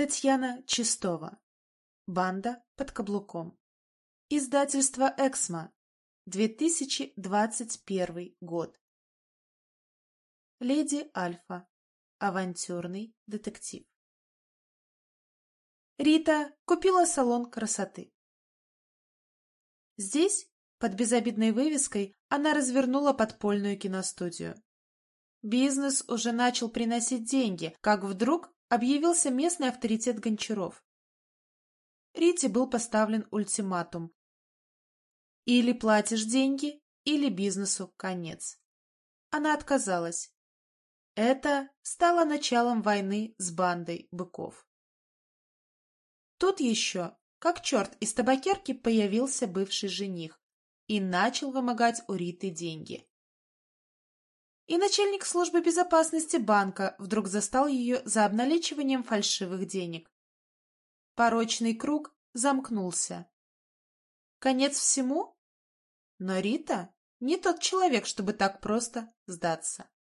Татьяна Чистова. Банда под каблуком. Издательство «Эксмо». 2021 год. Леди Альфа. Авантюрный детектив. Рита купила салон красоты. Здесь, под безобидной вывеской, она развернула подпольную киностудию. Бизнес уже начал приносить деньги, как вдруг объявился местный авторитет Гончаров. Рите был поставлен ультиматум. Или платишь деньги, или бизнесу конец. Она отказалась. Это стало началом войны с бандой быков. Тут еще, как черт из табакерки, появился бывший жених и начал вымогать у Риты деньги. И начальник службы безопасности банка вдруг застал ее за обналичиванием фальшивых денег. Порочный круг замкнулся. Конец всему? Но Рита не тот человек, чтобы так просто сдаться.